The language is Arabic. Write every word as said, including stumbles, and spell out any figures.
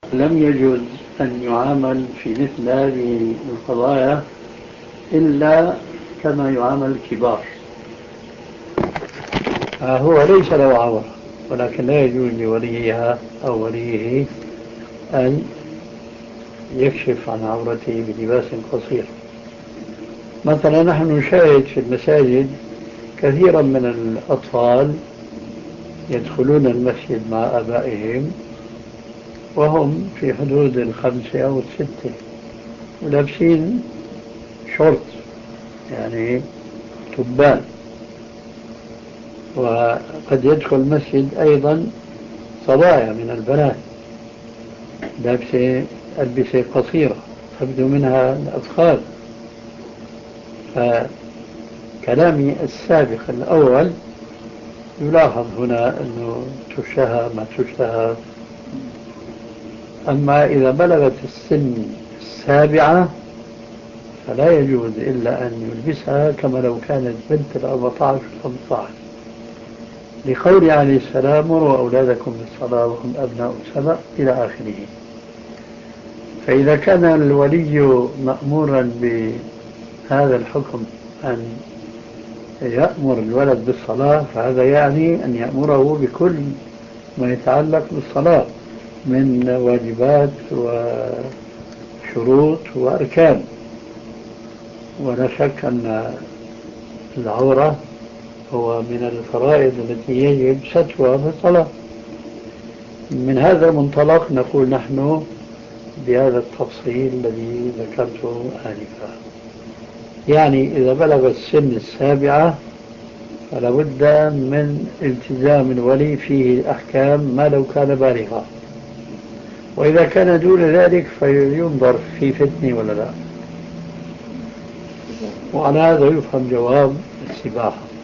لم يجوز أن يعامل في مثل هذه القضايا إلا كما يعامل الكبار. هو ليس له عورة، ولكن لا يجوز لوليها أو وليه أن يكشف عن عورته بلباس قصير. مثلا نحن نشاهد في المساجد كثيرا من الأطفال يدخلون المسجد مع آبائهم وهم في حدود الخمسة أو الستة ولابسين شورت، يعني تبان. وقد يدخل المسجد أيضا صبايا من البنات لابسة ألبسة قصيرة تبدو منها الأطفال. فكلامي السابق الأول يلاحظ هنا أنه تشتهى ما تشتهى. أما إذا بلغت السن السابعة فلا يجوز إلا أن يلبسها كما لو كانت بنت الأربعة عشر خمسة عشر، لقول عليه السلام: مروا أولادكم بالصلاة وهم أبناء سبع إلى آخره. فإذا كان الولي مأمورا بهذا الحكم أن يأمر الولد بالصلاة، فهذا يعني أن يأمره بكل ما يتعلق بالصلاة من واجبات وشروط وأركان. ولا شك أن العورة هو من الفرائض التي يجب سترها في الصلاة. من هذا المنطلق نقول نحن بهذا التفصيل الذي ذكرته آنفا، يعني إذا بلغ السن السابعة فلا بد من التزام الولي فيه الأحكام ما لو كان بالغا، وإذا كان دون ذلك فينظر في فتنة ولا لا. وعلى هذا يفهم جواب السباحة.